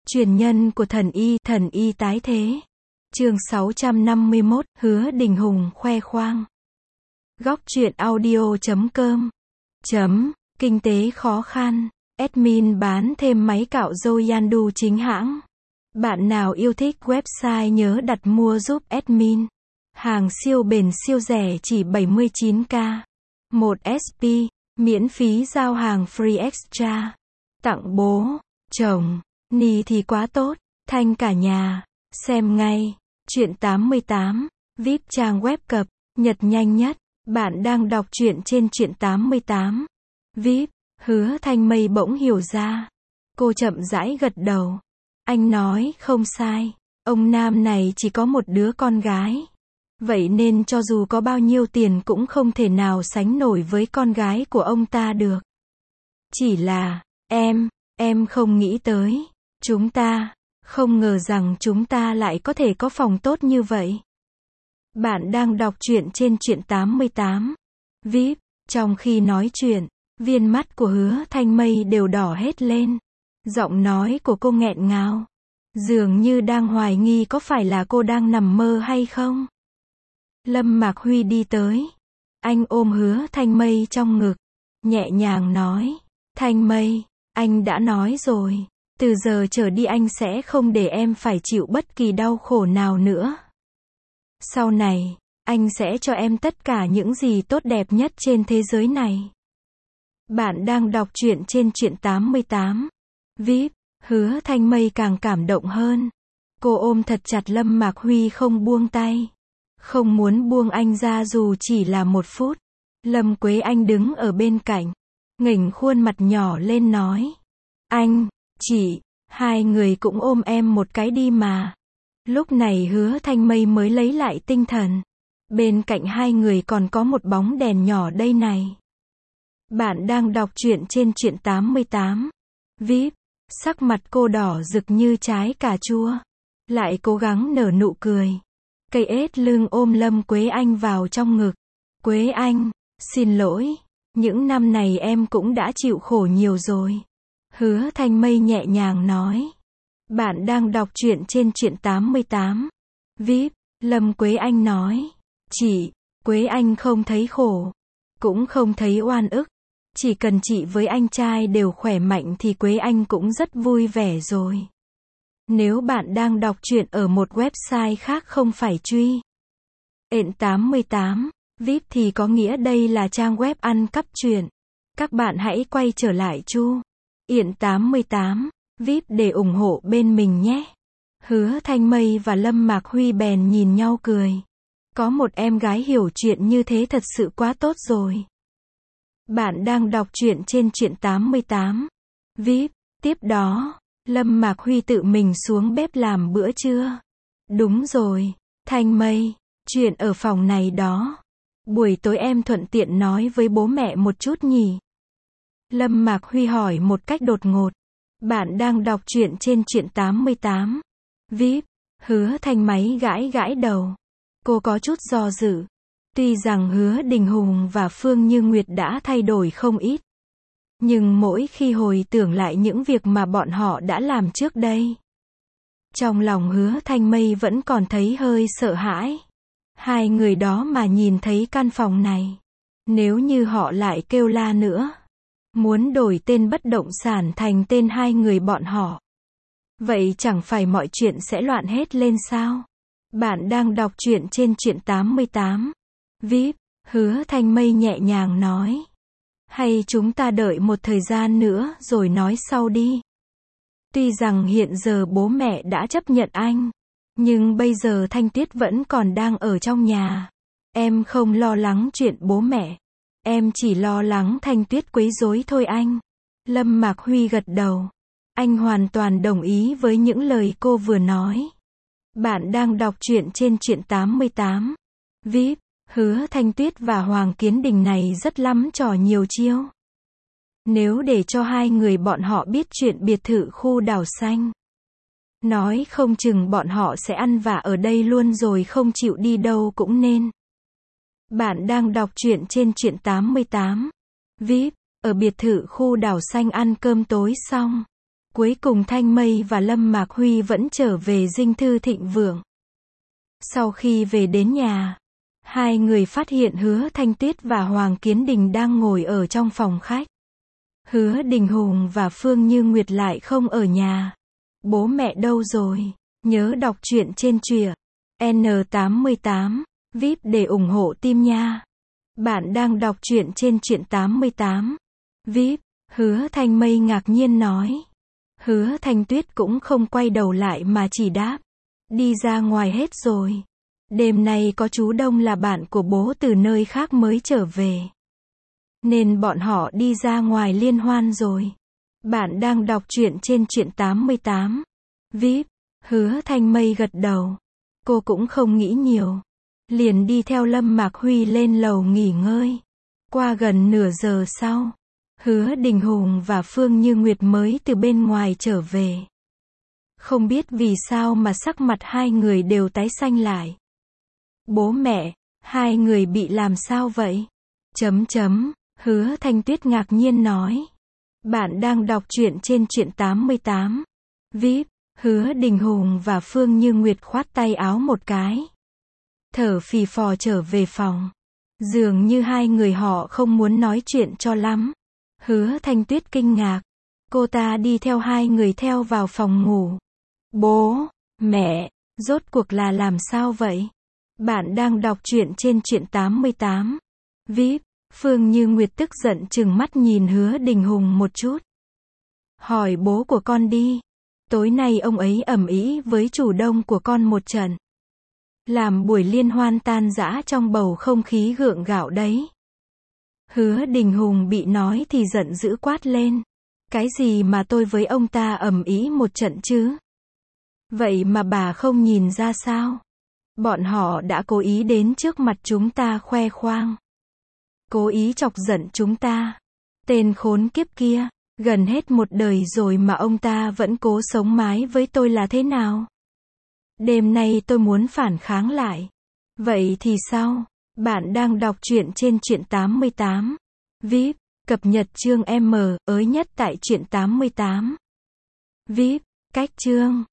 Truyền nhân của thần y tái thế. Chương 651, Hứa Đình Hùng khoe khoang. Góc truyện audio.com. Kinh tế khó khăn. Admin bán thêm máy cạo râu Yandu chính hãng. Bạn nào yêu thích website nhớ đặt mua giúp admin. Hàng siêu bền siêu rẻ chỉ 79k. 1 SP, miễn phí giao hàng free extra. Tặng bố, chồng, ni thì quá tốt, thanh cả nhà. Xem ngay. Truyện 88, VIP trang web cập nhật nhanh nhất. Bạn đang đọc truyện trên Truyện 88. VIP. Hứa Thanh Mây bỗng hiểu ra. Cô chậm rãi gật đầu. Anh nói không sai. Ông Nam này chỉ có một đứa con gái. Vậy nên cho dù có bao nhiêu tiền cũng không thể nào sánh nổi với con gái của ông ta được. Chỉ là, em không nghĩ tới. Không ngờ rằng chúng ta lại có thể có phòng tốt như vậy. Bạn đang đọc truyện trên Truyện 88. VIP. Trong khi nói chuyện, viên mắt của Hứa Thanh Mây đều đỏ hết lên. Giọng nói của cô nghẹn ngào. Dường như đang hoài nghi có phải là cô đang nằm mơ hay không. Lâm Mạc Huy đi tới. Anh ôm Hứa Thanh Mây trong ngực. Nhẹ nhàng nói. Thanh Mây, anh đã nói rồi. Từ giờ trở đi anh sẽ không để em phải chịu bất kỳ đau khổ nào nữa. Sau này, anh sẽ cho em tất cả những gì tốt đẹp nhất trên thế giới này. Bạn đang đọc truyện trên Truyện 88. VIP. Hứa Thanh Mây càng cảm động hơn. Cô ôm thật chặt Lâm Mạc Huy không buông tay. Không muốn buông anh ra dù chỉ là 1 phút. Lâm Quế Anh đứng ở bên cạnh. Nghỉnh khuôn mặt nhỏ lên nói. Anh, chị, hai người cũng ôm em một cái đi mà. Lúc này Hứa Thanh Mây mới lấy lại tinh thần. Bên cạnh hai người còn có một bóng đèn nhỏ đây này. Bạn đang đọc truyện trên Truyện 88. VIP. Sắc mặt cô đỏ rực như trái cà chua. Lại cố gắng nở nụ cười. Cây ếch lưng ôm Lâm Quế Anh vào trong ngực. Quế Anh, xin lỗi. Những năm này em cũng đã chịu khổ nhiều rồi. Hứa Thanh Mây nhẹ nhàng nói. Bạn đang đọc truyện trên Truyện 88. VIP. Lâm Quế Anh nói. Chị, Quế Anh không thấy khổ. Cũng không thấy oan ức. Chỉ cần chị với anh trai đều khỏe mạnh thì Quế Anh cũng rất vui vẻ rồi. Nếu bạn đang đọc truyện ở một website khác không phải truy Ện 88, VIP thì có nghĩa đây là trang web ăn cắp truyện. Các bạn hãy quay trở lại Chu Ện 88, VIP để ủng hộ bên mình nhé. Hứa Thanh Mây và Lâm Mạc Huy bèn nhìn nhau cười. Có một em gái hiểu chuyện như thế thật sự quá tốt rồi. Bạn đang đọc truyện trên Truyện 88. VIP. Tiếp đó, Lâm Mạc Huy tự mình xuống bếp làm bữa trưa. Đúng rồi, Thanh Mây, chuyện ở phòng này đó. Buổi tối em thuận tiện nói với bố mẹ một chút nhỉ? Lâm Mạc Huy hỏi một cách đột ngột. Bạn đang đọc truyện trên Truyện 88. VIP. Hứa Thanh Máy gãi đầu. Cô có chút do dự. Tuy rằng Hứa Đình Hùng và Phương Như Nguyệt đã thay đổi không ít. Nhưng mỗi khi hồi tưởng lại những việc mà bọn họ đã làm trước đây. Trong lòng Hứa Thanh Mây vẫn còn thấy hơi sợ hãi. Hai người đó mà nhìn thấy căn phòng này. Nếu như họ lại kêu la nữa. Muốn đổi tên bất động sản thành tên hai người bọn họ. Vậy chẳng phải mọi chuyện sẽ loạn hết lên sao? Bạn đang đọc truyện trên Truyện 88. VIP. Hứa Thanh Mây nhẹ nhàng nói. Hay chúng ta đợi một thời gian nữa rồi nói sau đi. Tuy rằng hiện giờ bố mẹ đã chấp nhận anh. Nhưng bây giờ Thanh Tuyết vẫn còn đang ở trong nhà. Em không lo lắng chuyện bố mẹ. Em chỉ lo lắng Thanh Tuyết quấy rối thôi anh. Lâm Mạc Huy gật đầu. Anh hoàn toàn đồng ý với những lời cô vừa nói. Bạn đang đọc truyện trên Truyện 88. VIP. Hứa Thanh Tuyết và Hoàng Kiến Đình này rất lắm trò nhiều chiêu. Nếu để cho hai người bọn họ biết chuyện biệt thự khu đảo xanh. Nói không chừng bọn họ sẽ ăn vạ ở đây luôn rồi không chịu đi đâu cũng nên. Bạn đang đọc truyện trên Truyện 88. VIP. Ở biệt thự khu đảo xanh ăn cơm tối xong. Cuối cùng Thanh Mây và Lâm Mạc Huy vẫn trở về dinh thự thịnh vượng. Sau khi về đến nhà, hai người phát hiện Hứa Thanh Tuyết và Hoàng Kiến Đình đang ngồi ở trong phòng khách. Hứa Đình Hùng và Phương Như Nguyệt lại không ở nhà. Bố mẹ đâu rồi? Nhớ đọc truyện trên truyện N88 VIP để ủng hộ team nha. Bạn đang đọc truyện trên truyện 88 VIP. Hứa Thanh Mây ngạc nhiên nói. Hứa Thanh Tuyết cũng không quay đầu lại mà chỉ đáp. Đi ra ngoài hết rồi. Đêm nay có chú Đông là bạn của bố từ nơi khác mới trở về. Nên bọn họ đi ra ngoài liên hoan rồi. Bạn đang đọc truyện trên truyện 88 VIP. Hứa Thanh Mây gật đầu. Cô cũng không nghĩ nhiều. Liền đi theo Lâm Mạc Huy lên lầu nghỉ ngơi. Qua gần nửa giờ sau, Hứa Đình Hùng và Phương Như Nguyệt mới từ bên ngoài trở về. Không biết vì sao mà sắc mặt hai người đều tái xanh lại. Bố mẹ, hai người bị làm sao vậy? Hứa Thanh Tuyết ngạc nhiên nói. Bạn đang đọc truyện trên truyện 88 VIP. Hứa Đình Hùng và Phương Như Nguyệt khoát tay áo một cái. Thở phì phò trở về phòng. Dường như hai người họ không muốn nói chuyện cho lắm. Hứa Thanh Tuyết kinh ngạc. Cô ta đi theo hai người theo vào phòng ngủ. Bố, mẹ, rốt cuộc là làm sao vậy? Bạn đang đọc truyện trên truyện 88 VIP. Phương Như Nguyệt tức giận trừng mắt nhìn Hứa Đình Hùng một chút. Hỏi bố của con đi. Tối nay ông ấy ầm ĩ với chủ Đông của con một trận. Làm buổi liên hoan tan rã trong bầu không khí gượng gạo đấy. Hứa Đình Hùng bị nói thì giận dữ quát lên. Cái gì mà tôi với ông ta ầm ĩ một trận chứ? Vậy mà bà không nhìn ra sao? Bọn họ đã cố ý đến trước mặt chúng ta khoe khoang. Cố ý chọc giận chúng ta. Tên khốn kiếp kia, gần hết một đời rồi mà ông ta vẫn cố sống mái với tôi là thế nào? Đêm nay tôi muốn phản kháng lại. Vậy thì sao? Bạn đang đọc truyện trên truyện 88 VIP. Cập nhật chương M, mới nhất tại truyện 88 VIP. Cách chương